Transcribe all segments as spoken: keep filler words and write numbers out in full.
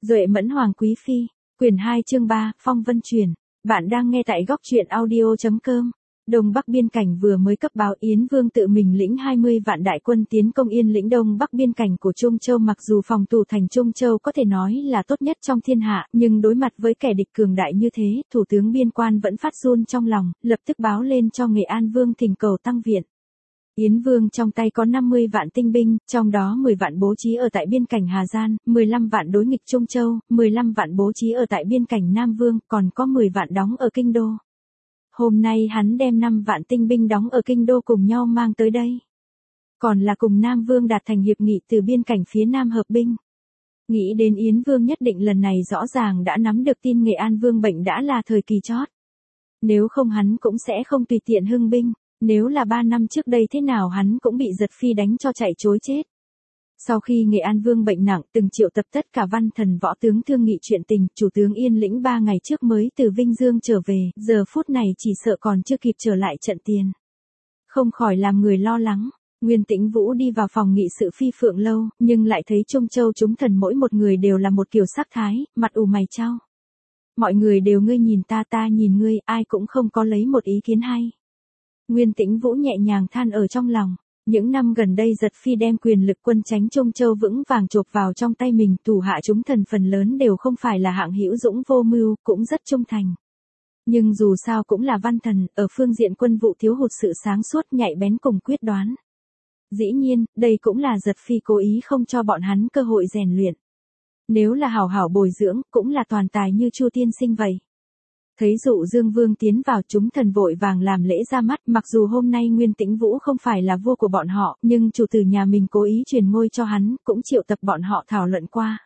Duệ Mẫn Hoàng Quý Phi, quyển hai chương ba, Phong Vân Truyền. Bạn đang nghe tại góc truyện audio chấm com. Đông Bắc biên cảnh vừa mới cấp báo Yến Vương tự mình lĩnh hai mươi vạn đại quân tiến công Yên lĩnh Đông Bắc biên cảnh của Trung Châu. Mặc dù phòng thủ thành Trung Châu có thể nói là tốt nhất trong thiên hạ, nhưng đối mặt với kẻ địch cường đại như thế, thủ tướng biên quan vẫn phát run trong lòng, lập tức báo lên cho Nghệ An Vương thỉnh cầu tăng viện. Yến Vương trong tay có năm mươi vạn tinh binh, trong đó mười vạn bố trí ở tại biên cảnh Hà Giang, mười lăm vạn đối nghịch Trung Châu, mười lăm vạn bố trí ở tại biên cảnh Nam Vương, còn có mười vạn đóng ở Kinh Đô. Hôm nay hắn đem năm vạn tinh binh đóng ở Kinh Đô cùng nhau mang tới đây. Còn là cùng Nam Vương đạt thành hiệp nghị từ biên cảnh phía Nam hợp binh. Nghĩ đến Yến Vương nhất định lần này rõ ràng đã nắm được tin Nghệ An Vương bệnh đã là thời kỳ chót. Nếu không hắn cũng sẽ không tùy tiện hưng binh. Nếu là ba năm trước đây thế nào hắn cũng bị giật phi đánh cho chạy trối chết. Sau khi Nghệ An Vương bệnh nặng, từng triệu tập tất cả văn thần võ tướng thương nghị chuyện tình, chủ tướng Yên lĩnh ba ngày trước mới từ Vinh Dương trở về, giờ phút này chỉ sợ còn chưa kịp trở lại trận tiền. Không khỏi làm người lo lắng. Nguyên Tĩnh Vũ đi vào phòng nghị sự Phi Phượng Lâu, nhưng lại thấy Trung Châu chúng thần mỗi một người đều là một kiểu sắc thái, mặt ủ mày chau. Mọi người đều ngươi nhìn ta ta nhìn ngươi, ai cũng không có lấy một ý kiến hay. Nguyên Tĩnh Vũ nhẹ nhàng than ở trong lòng, những năm gần đây giật phi đem quyền lực quân chánh Trung Châu vững vàng chộp vào trong tay mình, thủ hạ chúng thần phần lớn đều không phải là hạng hữu dũng vô mưu, cũng rất trung thành. Nhưng dù sao cũng là văn thần, ở phương diện quân vụ thiếu hụt sự sáng suốt nhạy bén cùng quyết đoán. Dĩ nhiên, đây cũng là giật phi cố ý không cho bọn hắn cơ hội rèn luyện. Nếu là hảo hảo bồi dưỡng, cũng là toàn tài như Chu tiên sinh vậy. Thấy Dụ Dương Vương tiến vào, chúng thần vội vàng làm lễ ra mắt, mặc dù hôm nay Nguyên Tĩnh Vũ không phải là vua của bọn họ, nhưng chủ tử nhà mình cố ý truyền ngôi cho hắn, cũng triệu tập bọn họ thảo luận qua.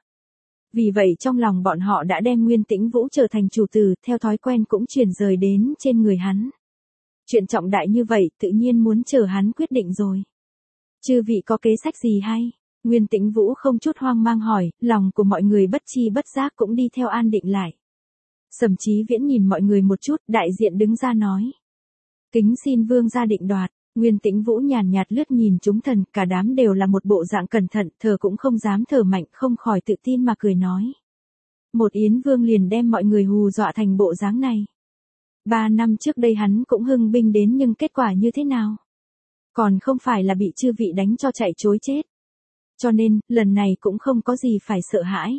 Vì vậy trong lòng bọn họ đã đem Nguyên Tĩnh Vũ trở thành chủ tử, theo thói quen cũng chuyển rời đến trên người hắn. Chuyện trọng đại như vậy, tự nhiên muốn chờ hắn quyết định rồi. Chư vị có kế sách gì hay? Nguyên Tĩnh Vũ không chút hoang mang hỏi, lòng của mọi người bất chi bất giác cũng đi theo an định lại. Sầm Chí Viễn nhìn mọi người một chút, đại diện đứng ra nói. Kính xin vương gia định đoạt. Nguyên Tĩnh Vũ nhàn nhạt lướt nhìn chúng thần, cả đám đều là một bộ dạng cẩn thận, thở cũng không dám thở mạnh, không khỏi tự tin mà cười nói. Một Yến Vương liền đem mọi người hù dọa thành bộ dáng này. Ba năm trước đây hắn cũng hưng binh đến nhưng kết quả như thế nào? Còn không phải là bị chư vị đánh cho chạy trối chết. Cho nên, lần này cũng không có gì phải sợ hãi.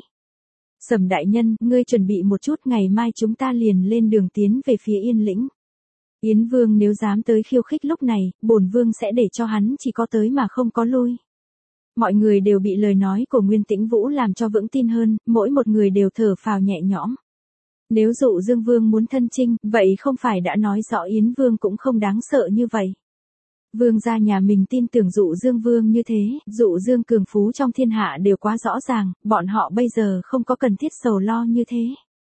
Sầm đại nhân, ngươi chuẩn bị một chút, ngày mai chúng ta liền lên đường tiến về phía Yên lĩnh. Yến Vương nếu dám tới khiêu khích lúc này, bổn vương sẽ để cho hắn chỉ có tới mà không có lui. Mọi người đều bị lời nói của Nguyên Tĩnh Vũ làm cho vững tin hơn, mỗi một người đều thở phào nhẹ nhõm. Nếu Dụ Dương Vương muốn thân chinh, vậy không phải đã nói rõ Yến Vương cũng không đáng sợ như vậy. Vương gia nhà mình tin tưởng Dụ Dương Vương như thế, Dụ Dương cường phú trong thiên hạ đều quá rõ ràng, bọn họ bây giờ không có cần thiết sầu lo như thế.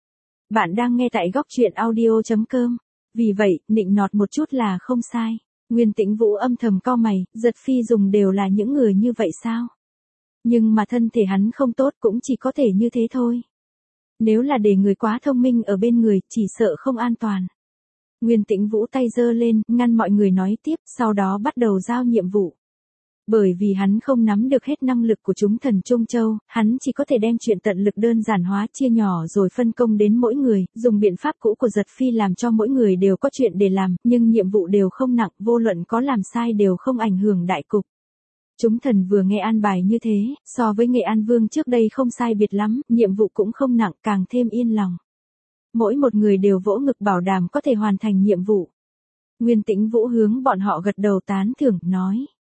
Bạn đang nghe tại góc truyện audio chấm com. Vì vậy, nịnh nọt một chút là không sai. Nguyên Tĩnh Vũ âm thầm cau mày, giật phi dùng đều là những người như vậy sao? Nhưng mà thân thể hắn không tốt cũng chỉ có thể như thế thôi. Nếu là để người quá thông minh ở bên người, chỉ sợ không an toàn. Nguyên Tĩnh Vũ tay giơ lên, ngăn mọi người nói tiếp, sau đó bắt đầu giao nhiệm vụ. Bởi vì hắn không nắm được hết năng lực của chúng thần Trung Châu, hắn chỉ có thể đem chuyện tận lực đơn giản hóa chia nhỏ rồi phân công đến mỗi người, dùng biện pháp cũ của giật phi làm cho mỗi người đều có chuyện để làm, nhưng nhiệm vụ đều không nặng, vô luận có làm sai đều không ảnh hưởng đại cục. Chúng thần vừa nghe an bài như thế, so với Nghệ An Vương trước đây không sai biệt lắm, nhiệm vụ cũng không nặng, càng thêm yên lòng. Mỗi một người đều vỗ ngực bảo đảm có thể hoàn thành nhiệm vụ. Nguyên Tĩnh Vũ hướng bọn họ gật đầu tán thưởng, nói.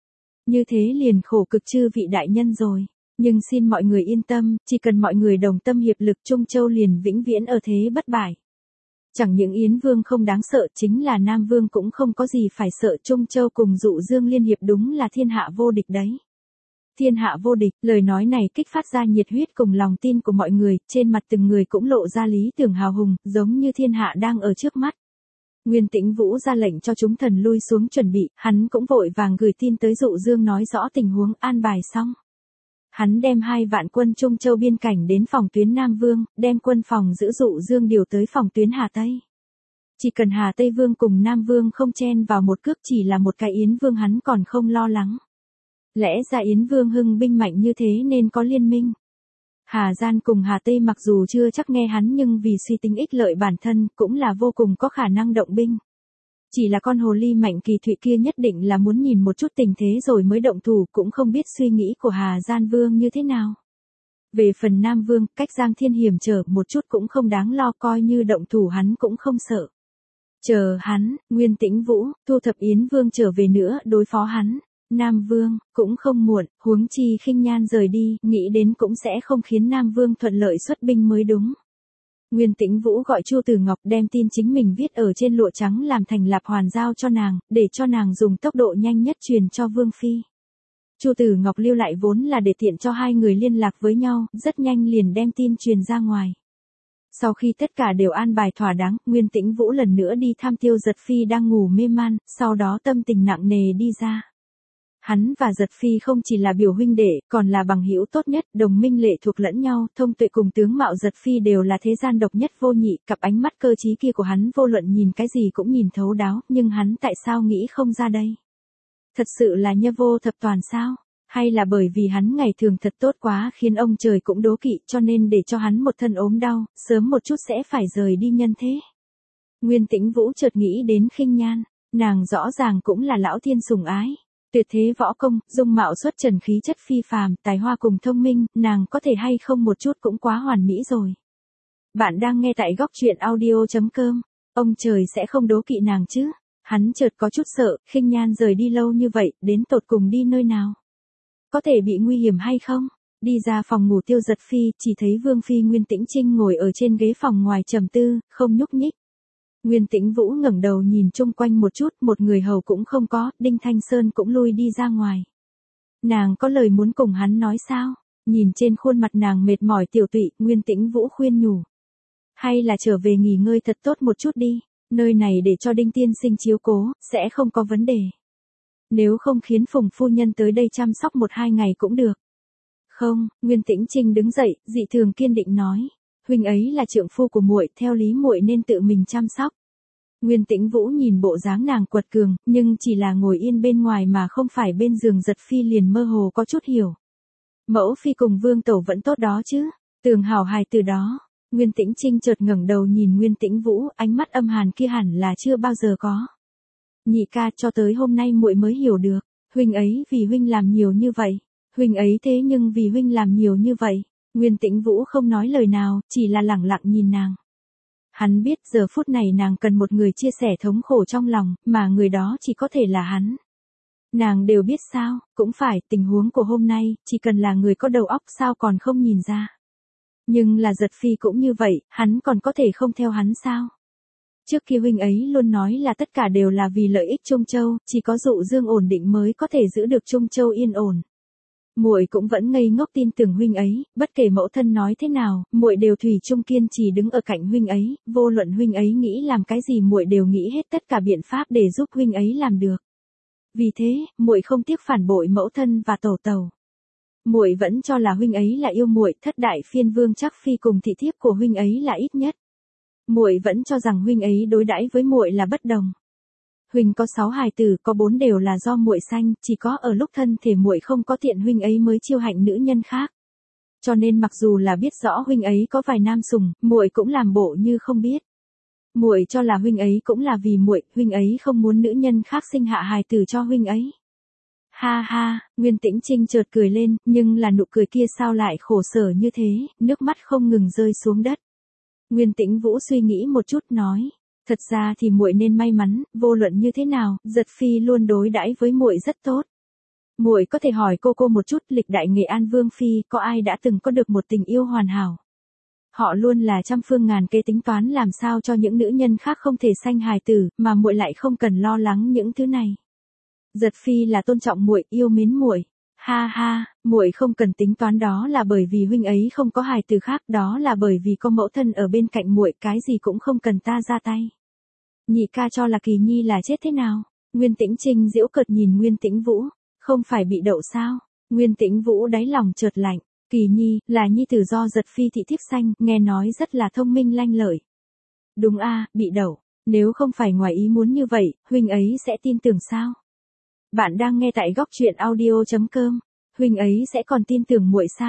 Như thế liền khổ cực chư vị đại nhân rồi. Nhưng xin mọi người yên tâm, chỉ cần mọi người đồng tâm hiệp lực, Trung Châu liền vĩnh viễn ở thế bất bại. Chẳng những Yến Vương không đáng sợ, chính là Nam Vương cũng không có gì phải sợ. Trung Châu cùng Dụ Dương liên hiệp đúng là thiên hạ vô địch đấy. Thiên hạ vô địch, lời nói này kích phát ra nhiệt huyết cùng lòng tin của mọi người, trên mặt từng người cũng lộ ra lý tưởng hào hùng, giống như thiên hạ đang ở trước mắt. Nguyên Tĩnh Vũ ra lệnh cho chúng thần lui xuống chuẩn bị, hắn cũng vội vàng gửi tin tới Dụ Dương nói rõ tình huống, an bài xong. Hắn đem hai vạn quân Trung Châu biên cảnh đến phòng tuyến Nam Vương, đem quân phòng giữ Dụ Dương điều tới phòng tuyến Hà Tây. Chỉ cần Hà Tây Vương cùng Nam Vương không chen vào một cước, chỉ là một cái Yến Vương hắn còn không lo lắng. Lẽ ra Yến Vương hưng binh mạnh như thế nên có liên minh. Hà Gian cùng Hà Tây mặc dù chưa chắc nghe hắn nhưng vì suy tính ích lợi bản thân cũng là vô cùng có khả năng động binh. Chỉ là con hồ ly Mạnh Kỳ Thụy kia nhất định là muốn nhìn một chút tình thế rồi mới động thủ, cũng không biết suy nghĩ của Hà Gian Vương như thế nào. Về phần Nam Vương, cách Giang Thiên hiểm trở một chút cũng không đáng lo, coi như động thủ hắn cũng không sợ. Chờ hắn, Nguyên Tĩnh Vũ, thu thập Yến Vương trở về nữa đối phó hắn. Nam Vương, cũng không muộn, huống chi Khinh Nhan rời đi, nghĩ đến cũng sẽ không khiến Nam Vương thuận lợi xuất binh mới đúng. Nguyên Tĩnh Vũ gọi Chu Tử Ngọc đem tin chính mình viết ở trên lụa trắng làm thành lạp hoàn giao cho nàng, để cho nàng dùng tốc độ nhanh nhất truyền cho Vương Phi. Chu Tử Ngọc lưu lại vốn là để tiện cho hai người liên lạc với nhau, rất nhanh liền đem tin truyền ra ngoài. Sau khi tất cả đều an bài thỏa đáng, Nguyên Tĩnh Vũ lần nữa đi thăm Tiêu Giật Phi đang ngủ mê man, sau đó tâm tình nặng nề đi ra. Hắn và Giật Phi không chỉ là biểu huynh đệ, còn là bằng hữu tốt nhất, đồng minh lệ thuộc lẫn nhau, thông tuệ cùng tướng mạo Giật Phi đều là thế gian độc nhất vô nhị, cặp ánh mắt cơ trí kia của hắn vô luận nhìn cái gì cũng nhìn thấu đáo, nhưng hắn tại sao nghĩ không ra đây? Thật sự là nhơ vô thập toàn sao? Hay là bởi vì hắn ngày thường thật tốt quá khiến ông trời cũng đố kỵ cho nên để cho hắn một thân ốm đau, sớm một chút sẽ phải rời đi nhân thế? Nguyên Tĩnh Vũ chợt nghĩ đến Khinh Nhan, nàng rõ ràng cũng là lão thiên sủng ái. Tuyệt thế võ công, dung mạo xuất trần khí chất phi phàm, tài hoa cùng thông minh, nàng có thể hay không một chút cũng quá hoàn mỹ rồi. Bạn đang nghe tại góc truyện audio chấm com, ông trời sẽ không đố kỵ nàng chứ? Hắn chợt có chút sợ, Khinh Nhan rời đi lâu như vậy, đến tột cùng đi nơi nào? Có thể bị nguy hiểm hay không? Đi ra phòng ngủ Tiêu Giật Phi, chỉ thấy Vương Phi Nguyên Tĩnh Trinh ngồi ở trên ghế phòng ngoài trầm tư, không nhúc nhích. Nguyên Tĩnh Vũ ngẩng đầu nhìn chung quanh một chút, một người hầu cũng không có, Đinh Thanh Sơn cũng lui đi ra ngoài. Nàng có lời muốn cùng hắn nói sao? Nhìn trên khuôn mặt nàng mệt mỏi tiểu tụy, Nguyên Tĩnh Vũ khuyên nhủ. Hay là trở về nghỉ ngơi thật tốt một chút đi, nơi này để cho Đinh tiên sinh chiếu cố, sẽ không có vấn đề. Nếu không khiến Phùng phu nhân tới đây chăm sóc một hai ngày cũng được. Không, Nguyên Tĩnh Trinh đứng dậy, dị thường kiên định nói. Huynh ấy là trượng phu của muội, theo lý muội nên tự mình chăm sóc. Nguyên Tĩnh Vũ nhìn bộ dáng nàng quật cường, nhưng chỉ là ngồi yên bên ngoài mà không phải bên giường Giật Phi liền mơ hồ có chút hiểu. Mẫu phi cùng Vương tẩu vẫn tốt đó chứ? Tường hảo hài từ đó. Nguyên Tĩnh Trinh chợt ngẩng đầu nhìn Nguyên Tĩnh Vũ, ánh mắt âm hàn kia hẳn là chưa bao giờ có. Nhị ca, cho tới hôm nay muội mới hiểu được, huynh ấy vì huynh làm nhiều như vậy, huynh ấy thế nhưng vì huynh làm nhiều như vậy. Nguyên Tĩnh Vũ không nói lời nào, chỉ là lẳng lặng nhìn nàng. Hắn biết giờ phút này nàng cần một người chia sẻ thống khổ trong lòng, mà người đó chỉ có thể là hắn. Nàng đều biết sao, cũng phải, tình huống của hôm nay, chỉ cần là người có đầu óc sao còn không nhìn ra. Nhưng là Giật Phi cũng như vậy, hắn còn có thể không theo hắn sao? Trước kia huynh ấy luôn nói là tất cả đều là vì lợi ích Trung Châu, chỉ có dụ dương ổn định mới có thể giữ được Trung Châu yên ổn. Muội cũng vẫn ngây ngốc tin tưởng huynh ấy, bất kể mẫu thân nói thế nào, muội đều thủy chung kiên trì đứng ở cạnh huynh ấy, vô luận huynh ấy nghĩ làm cái gì muội đều nghĩ hết tất cả biện pháp để giúp huynh ấy làm được. Vì thế, muội không tiếc phản bội mẫu thân và tổ tàu. Muội vẫn cho là huynh ấy là yêu muội, thất đại phiên vương chắc phi cùng thị thiếp của huynh ấy là ít nhất. Muội vẫn cho rằng huynh ấy đối đãi với muội là bất đồng. Huynh có sáu hài tử, có bốn đều là do muội sanh, chỉ có ở lúc thân thể muội không có tiện huynh ấy mới chiêu hạnh nữ nhân khác. Cho nên mặc dù là biết rõ huynh ấy có vài nam sủng, muội cũng làm bộ như không biết. Muội cho là huynh ấy cũng là vì muội, huynh ấy không muốn nữ nhân khác sinh hạ hài tử cho huynh ấy. Ha ha, Nguyên Tĩnh Trinh chợt cười lên, nhưng là nụ cười kia sao lại khổ sở như thế, nước mắt không ngừng rơi xuống đất. Nguyên Tĩnh Vũ suy nghĩ một chút nói, thật ra thì muội nên may mắn, vô luận như thế nào, Giật Phi luôn đối đãi với muội rất tốt. Muội có thể hỏi cô cô một chút, lịch đại Nghệ An Vương phi, có ai đã từng có được một tình yêu hoàn hảo? Họ luôn là trăm phương ngàn kế tính toán làm sao cho những nữ nhân khác không thể sanh hài tử, mà muội lại không cần lo lắng những thứ này. Giật Phi là tôn trọng muội, yêu mến muội. Ha ha, muội không cần tính toán, đó là bởi vì huynh ấy không có hài tử khác, đó là bởi vì có mẫu thân ở bên cạnh muội, cái gì cũng không cần ta ra tay. Nhị ca cho là Kỳ Nhi là chết thế nào? Nguyên Tĩnh Trinh giễu cợt nhìn Nguyên Tĩnh Vũ, không phải bị đậu sao? Nguyên Tĩnh Vũ đáy lòng chợt lạnh, Kỳ Nhi là nhi tử do Giật Phi thị thiếp sanh, nghe nói rất là thông minh lanh lợi. Đúng a, bị đậu, nếu không phải ngoài ý muốn như vậy, huynh ấy sẽ tin tưởng sao? Bạn đang nghe tại góc truyện audio chấm com, huynh ấy sẽ còn tin tưởng muội sao?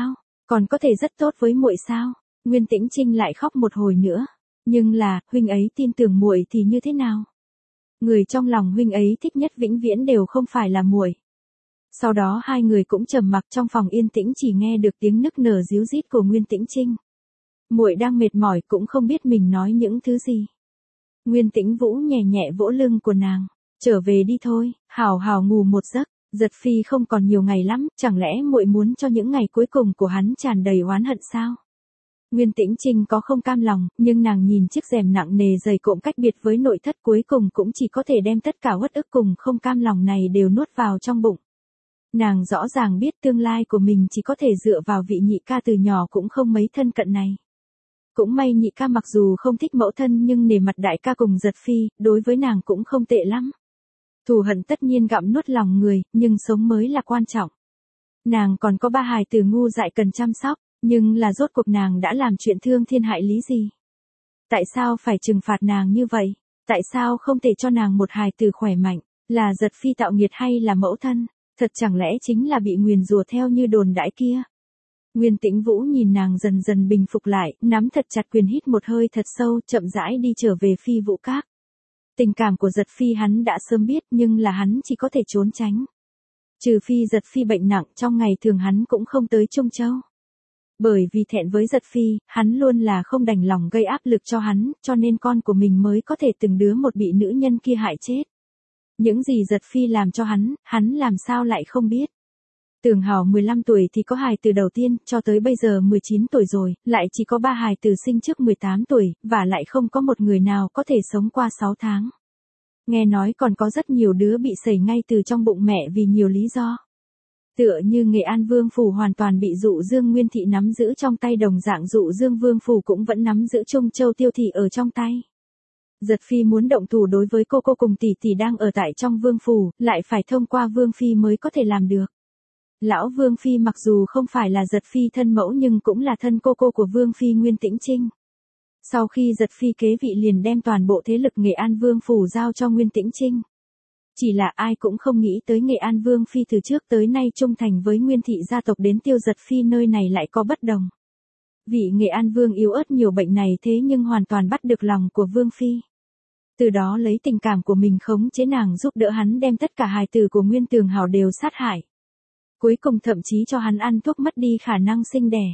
Còn có thể rất tốt với muội sao? Nguyên Tĩnh Trinh lại khóc một hồi nữa. Nhưng là, huynh ấy tin tưởng muội thì như thế nào? Người trong lòng huynh ấy thích nhất vĩnh viễn đều không phải là muội. Sau đó hai người cũng trầm mặc, trong phòng yên tĩnh chỉ nghe được tiếng nức nở ríu rít của Nguyên Tĩnh Trinh. Muội đang mệt mỏi cũng không biết mình nói những thứ gì. Nguyên Tĩnh Vũ nhẹ nhẹ vỗ lưng của nàng. Trở về đi thôi, hào hào ngủ một giấc. Giật Phi không còn nhiều ngày lắm, chẳng lẽ muội muốn cho những ngày cuối cùng của hắn tràn đầy oán hận sao? Nguyên Tĩnh Trinh có không cam lòng, nhưng nàng nhìn chiếc rèm nặng nề dày cộm cách biệt với nội thất, cuối cùng cũng chỉ có thể đem tất cả uất ức cùng không cam lòng này đều nuốt vào trong bụng. Nàng rõ ràng biết tương lai của mình chỉ có thể dựa vào vị nhị ca từ nhỏ cũng không mấy thân cận này. Cũng may nhị ca mặc dù không thích mẫu thân nhưng nể mặt đại ca cùng Giật Phi, đối với nàng cũng không tệ lắm. Thù hận tất nhiên gặm nuốt lòng người, nhưng sống mới là quan trọng. Nàng còn có ba hài tử ngu dại cần chăm sóc, nhưng là rốt cuộc nàng đã làm chuyện thương thiên hại lý gì? Tại sao phải trừng phạt nàng như vậy? Tại sao không thể cho nàng một hài tử khỏe mạnh? Là Giật Phi tạo nghiệt hay là mẫu thân? Thật chẳng lẽ chính là bị nguyền rủa theo như đồn đãi kia? Nguyên Tĩnh Vũ nhìn nàng dần dần bình phục lại, nắm thật chặt quyền, hít một hơi thật sâu, chậm rãi đi trở về Phi Vũ Các. Tình cảm của Giật Phi hắn đã sớm biết, nhưng là hắn chỉ có thể trốn tránh. Trừ phi Giật Phi bệnh nặng, trong ngày thường hắn cũng không tới Trung Châu. Bởi vì thẹn với Giật Phi, hắn luôn là không đành lòng gây áp lực cho hắn, cho nên con của mình mới có thể từng đứa một bị nữ nhân kia hại chết. Những gì Giật Phi làm cho hắn, hắn làm sao lại không biết. Tường Hào mười lăm tuổi thì có hài từ đầu tiên, cho tới bây giờ mười chín tuổi rồi, lại chỉ có ba hài từ sinh trước mười tám tuổi, và lại không có một người nào có thể sống qua sáu tháng. Nghe nói còn có rất nhiều đứa bị sẩy ngay từ trong bụng mẹ vì nhiều lý do. Tựa như Nghệ An Vương Phủ hoàn toàn bị Dụ Dương Nguyên Thị nắm giữ trong tay, đồng dạng Dụ Dương Vương Phủ cũng vẫn nắm giữ Trung Châu Tiêu Thị ở trong tay. Giật Phi muốn động thủ đối với cô cô cùng tỷ tỷ đang ở tại trong Vương Phủ, lại phải thông qua Vương Phi mới có thể làm được. Lão Vương Phi mặc dù không phải là Giật Phi thân mẫu nhưng cũng là thân cô cô của Vương Phi Nguyên Tĩnh Trinh. Sau khi Giật Phi kế vị liền đem toàn bộ thế lực Nghệ An Vương Phủ giao cho Nguyên Tĩnh Trinh. Chỉ là ai cũng không nghĩ tới Nghệ An Vương Phi từ trước tới nay trung thành với Nguyên Thị gia tộc, đến Tiêu Giật Phi nơi này lại có bất đồng. Vị Nghệ An Vương yếu ớt nhiều bệnh này thế nhưng hoàn toàn bắt được lòng của Vương Phi. Từ đó lấy tình cảm của mình khống chế nàng, giúp đỡ hắn đem tất cả hài tử của Nguyên Tường Hào đều sát hại. Cuối cùng thậm chí cho hắn ăn thuốc mất đi khả năng sinh đẻ.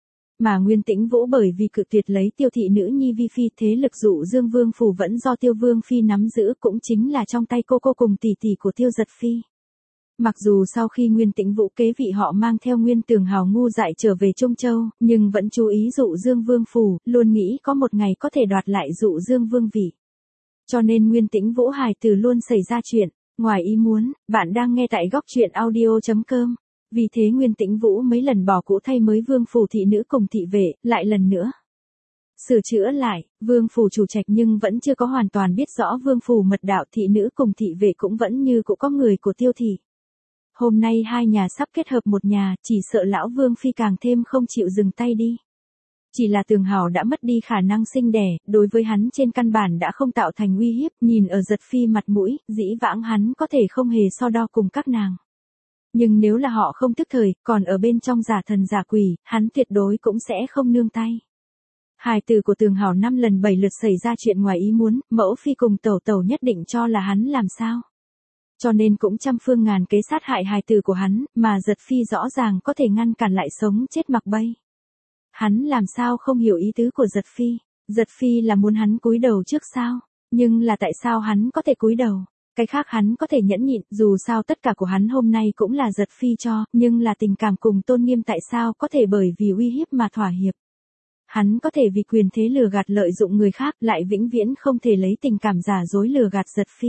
Mà Nguyên Tĩnh Vũ bởi vì cự tuyệt lấy Tiêu thị nữ nhi vi phi, thế lực Dụ Dương Vương Phủ vẫn do Tiêu Vương Phi nắm giữ, cũng chính là trong tay cô cô cùng tỷ tỷ của Tiêu Giật Phi. Mặc dù sau khi Nguyên Tĩnh Vũ kế vị họ mang theo Nguyên Tường Hào ngu dại trở về Trung Châu, nhưng vẫn chú ý Dụ Dương Vương Phủ, luôn nghĩ có một ngày có thể đoạt lại Dụ Dương Vương vị. Cho nên Nguyên Tĩnh Vũ hài tử luôn xảy ra chuyện ngoài ý muốn. Bạn đang nghe tại góc truyện audio chấm com. Vì thế Nguyên Tĩnh Vũ mấy lần bỏ cũ thay mới Vương Phủ thị nữ cùng thị vệ, lại lần nữa sửa chữa lại. Vương Phủ chủ trạch nhưng vẫn chưa có hoàn toàn biết rõ Vương Phủ mật đạo, thị nữ cùng thị vệ cũng vẫn như cũ có người của Tiêu thị. Hôm nay hai nhà sắp kết hợp một nhà, chỉ sợ lão Vương Phi càng thêm không chịu dừng tay đi. Chỉ là Tường Hào đã mất đi khả năng sinh đẻ, đối với hắn trên căn bản đã không tạo thành uy hiếp, nhìn ở Giật Phi mặt mũi, dĩ vãng hắn có thể không hề so đo cùng các nàng. Nhưng nếu là họ không tức thời, còn ở bên trong giả thần giả quỷ, hắn tuyệt đối cũng sẽ không nương tay. Hài tử của Tường Hào năm lần bảy lượt xảy ra chuyện ngoài ý muốn, mẫu phi cùng tẩu tẩu nhất định cho là hắn làm sao. Cho nên cũng trăm phương ngàn kế sát hại hài tử của hắn, mà Giật Phi rõ ràng có thể ngăn cản lại sống chết mặc bay. Hắn làm sao không hiểu ý tứ của Giật Phi. Giật Phi là muốn hắn cúi đầu trước sao? Nhưng là tại sao hắn có thể cúi đầu? Cái khác hắn có thể nhẫn nhịn, dù sao tất cả của hắn hôm nay cũng là Giật Phi cho, nhưng là tình cảm cùng tôn nghiêm tại sao có thể bởi vì uy hiếp mà thỏa hiệp. Hắn có thể vì quyền thế lừa gạt lợi dụng người khác, lại vĩnh viễn không thể lấy tình cảm giả dối lừa gạt Giật Phi.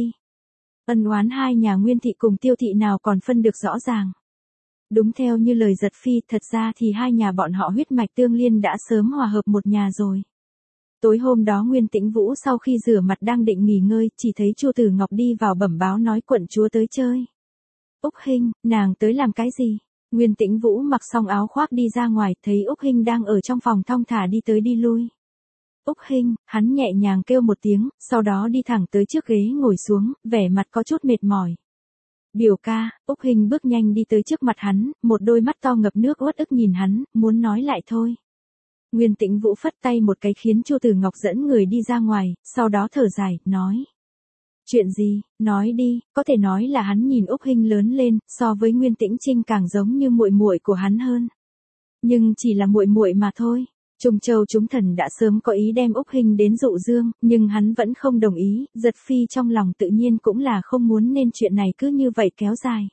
Ân oán hai nhà Nguyên thị cùng Tiêu thị nào còn phân được rõ ràng. Đúng theo như lời Giật Phi, thật ra thì hai nhà bọn họ huyết mạch tương liên đã sớm hòa hợp một nhà rồi. Tối hôm đó Nguyên Tĩnh Vũ sau khi rửa mặt đang định nghỉ ngơi, chỉ thấy Chu Tử Ngọc đi vào bẩm báo nói quận chúa tới chơi. Úc Hinh, nàng tới làm cái gì? Nguyên Tĩnh Vũ mặc xong áo khoác đi ra ngoài, thấy Úc Hinh đang ở trong phòng thong thả đi tới đi lui. Úc Hinh, hắn nhẹ nhàng kêu một tiếng, sau đó đi thẳng tới trước ghế ngồi xuống, vẻ mặt có chút mệt mỏi. Biểu ca, Úc Hinh bước nhanh đi tới trước mặt hắn, một đôi mắt to ngập nước uất ức nhìn hắn, muốn nói lại thôi. Nguyên Tĩnh Vũ phất tay một cái khiến Chu Tử Ngọc dẫn người đi ra ngoài, sau đó thở dài, nói. Chuyện gì, nói đi, có thể nói là hắn nhìn Úc Hinh lớn lên, so với Nguyên Tĩnh Trinh càng giống như muội muội của hắn hơn. Nhưng chỉ là muội muội mà thôi. Trung Châu chúng thần đã sớm có ý đem Úc Hinh đến dụ dương, nhưng hắn vẫn không đồng ý, Giật Phi trong lòng tự nhiên cũng là không muốn nên chuyện này cứ như vậy kéo dài.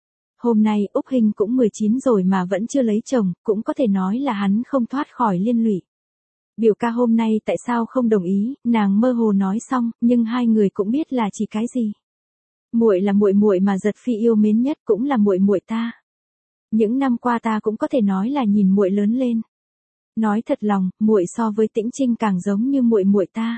Hôm nay Úc Hinh cũng mười chín rồi mà vẫn chưa lấy chồng, cũng có thể nói là hắn không thoát khỏi liên lụy. Biểu ca hôm nay tại sao không đồng ý, nàng mơ hồ nói xong, nhưng hai người cũng biết là chỉ cái gì. Muội là muội muội mà Giật Phi yêu mến nhất, cũng là muội muội ta. Những năm qua ta cũng có thể nói là nhìn muội lớn lên. Nói thật lòng, muội so với Tĩnh Trinh càng giống như muội muội ta.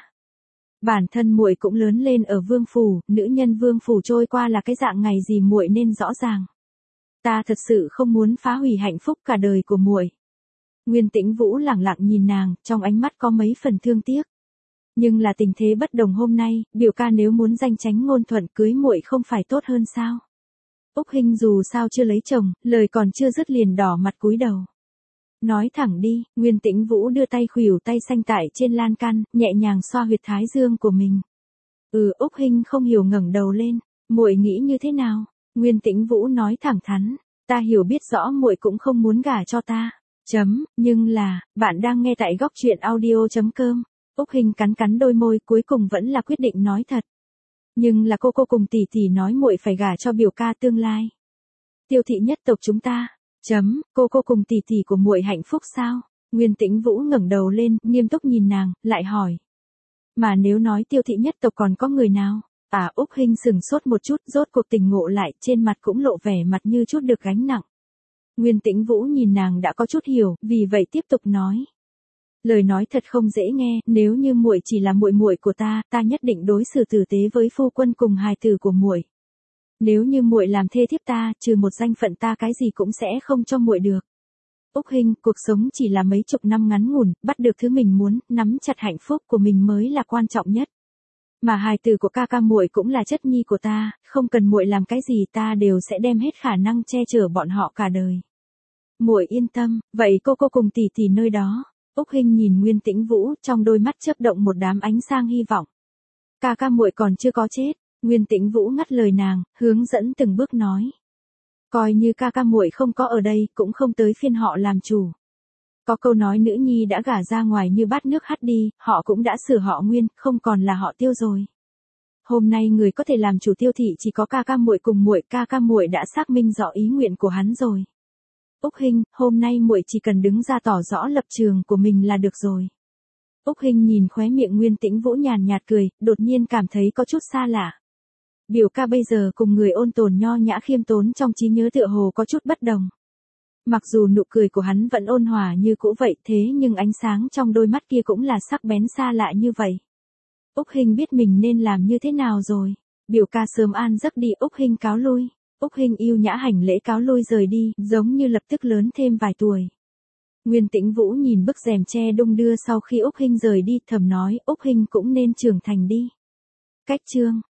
Bản thân muội cũng lớn lên ở vương phủ, nữ nhân vương phủ trôi qua là cái dạng ngày gì muội nên rõ ràng. Ta thật sự không muốn phá hủy hạnh phúc cả đời của muội. Nguyên Tĩnh Vũ lẳng lặng nhìn nàng, trong ánh mắt có mấy phần thương tiếc. Nhưng là tình thế bất đồng hôm nay, biểu ca nếu muốn danh chánh ngôn thuận cưới muội không phải tốt hơn sao? Úc Hinh dù sao chưa lấy chồng, lời còn chưa dứt liền đỏ mặt cúi đầu. Nói thẳng đi, Nguyên Tĩnh Vũ đưa tay khuỷu tay xanh tại trên lan can, nhẹ nhàng xoa huyệt thái dương của mình. Ừ, Úc Hinh không hiểu ngẩng đầu lên, muội nghĩ như thế nào? Nguyên Tĩnh Vũ nói thẳng thắn, ta hiểu biết rõ muội cũng không muốn gả cho ta. Chấm, nhưng là, bạn đang nghe tại góc truyện audio chấm com. Úc Hinh cắn cắn đôi môi, cuối cùng vẫn là quyết định nói thật. Nhưng là cô cô cùng tỷ tỷ nói muội phải gả cho biểu ca tương lai. Tiêu thị nhất tộc chúng ta. Chấm, cô cô cùng tỷ tỷ của muội hạnh phúc sao? Nguyên Tĩnh Vũ ngẩng đầu lên, nghiêm túc nhìn nàng, lại hỏi. Mà nếu nói tiêu thị nhất tộc còn có người nào? À, Úc Hinh sừng sốt một chút, rốt cuộc tình ngộ lại, trên mặt cũng lộ vẻ mặt như chút được gánh nặng. Nguyên Tĩnh Vũ nhìn nàng đã có chút hiểu, vì vậy tiếp tục nói. Lời nói thật không dễ nghe, nếu như muội chỉ là muội muội của ta, ta nhất định đối xử tử tế với phu quân cùng hài tử của muội. Nếu như muội làm thê thiếp ta, trừ một danh phận ta cái gì cũng sẽ không cho muội được. Úc Hinh, cuộc sống chỉ là mấy chục năm ngắn ngủn, bắt được thứ mình muốn, nắm chặt hạnh phúc của mình mới là quan trọng nhất. Mà hài tử của ca ca muội cũng là chất nhi của ta, không cần muội làm cái gì ta đều sẽ đem hết khả năng che chở bọn họ cả đời. Muội yên tâm, vậy cô cô cùng tỷ tỷ nơi đó. Úc Hinh nhìn Nguyên Tĩnh Vũ, trong đôi mắt chớp động một đám ánh sang hy vọng. Ca ca muội còn chưa có chết. Nguyên Tĩnh Vũ ngắt lời nàng, hướng dẫn từng bước nói. Coi như ca ca muội không có ở đây, cũng không tới phiên họ làm chủ. Có câu nói nữ nhi đã gả ra ngoài như bát nước hắt đi, họ cũng đã sửa họ Nguyên, không còn là họ Tiêu rồi. Hôm nay người có thể làm chủ Tiêu thị chỉ có ca ca muội cùng muội, ca ca muội đã xác minh rõ ý nguyện của hắn rồi. Úc Hinh, hôm nay muội chỉ cần đứng ra tỏ rõ lập trường của mình là được rồi. Úc Hinh nhìn khóe miệng Nguyên Tĩnh Vũ nhàn nhạt cười, đột nhiên cảm thấy có chút xa lạ. Biểu ca bây giờ cùng người ôn tồn nho nhã khiêm tốn trong trí nhớ tựa hồ có chút bất đồng. Mặc dù nụ cười của hắn vẫn ôn hòa như cũ vậy, thế nhưng ánh sáng trong đôi mắt kia cũng là sắc bén xa lạ như vậy. Úc Hinh biết mình nên làm như thế nào rồi. Biểu ca sớm an giấc đi, Úc Hinh cáo lui. Úc Hinh yêu nhã hành lễ cáo lui rời đi, giống như lập tức lớn thêm vài tuổi. Nguyên Tĩnh Vũ nhìn bức rèm tre đung đưa sau khi Úc Hinh rời đi, thầm nói, Úc Hinh cũng nên trưởng thành đi. Cách chương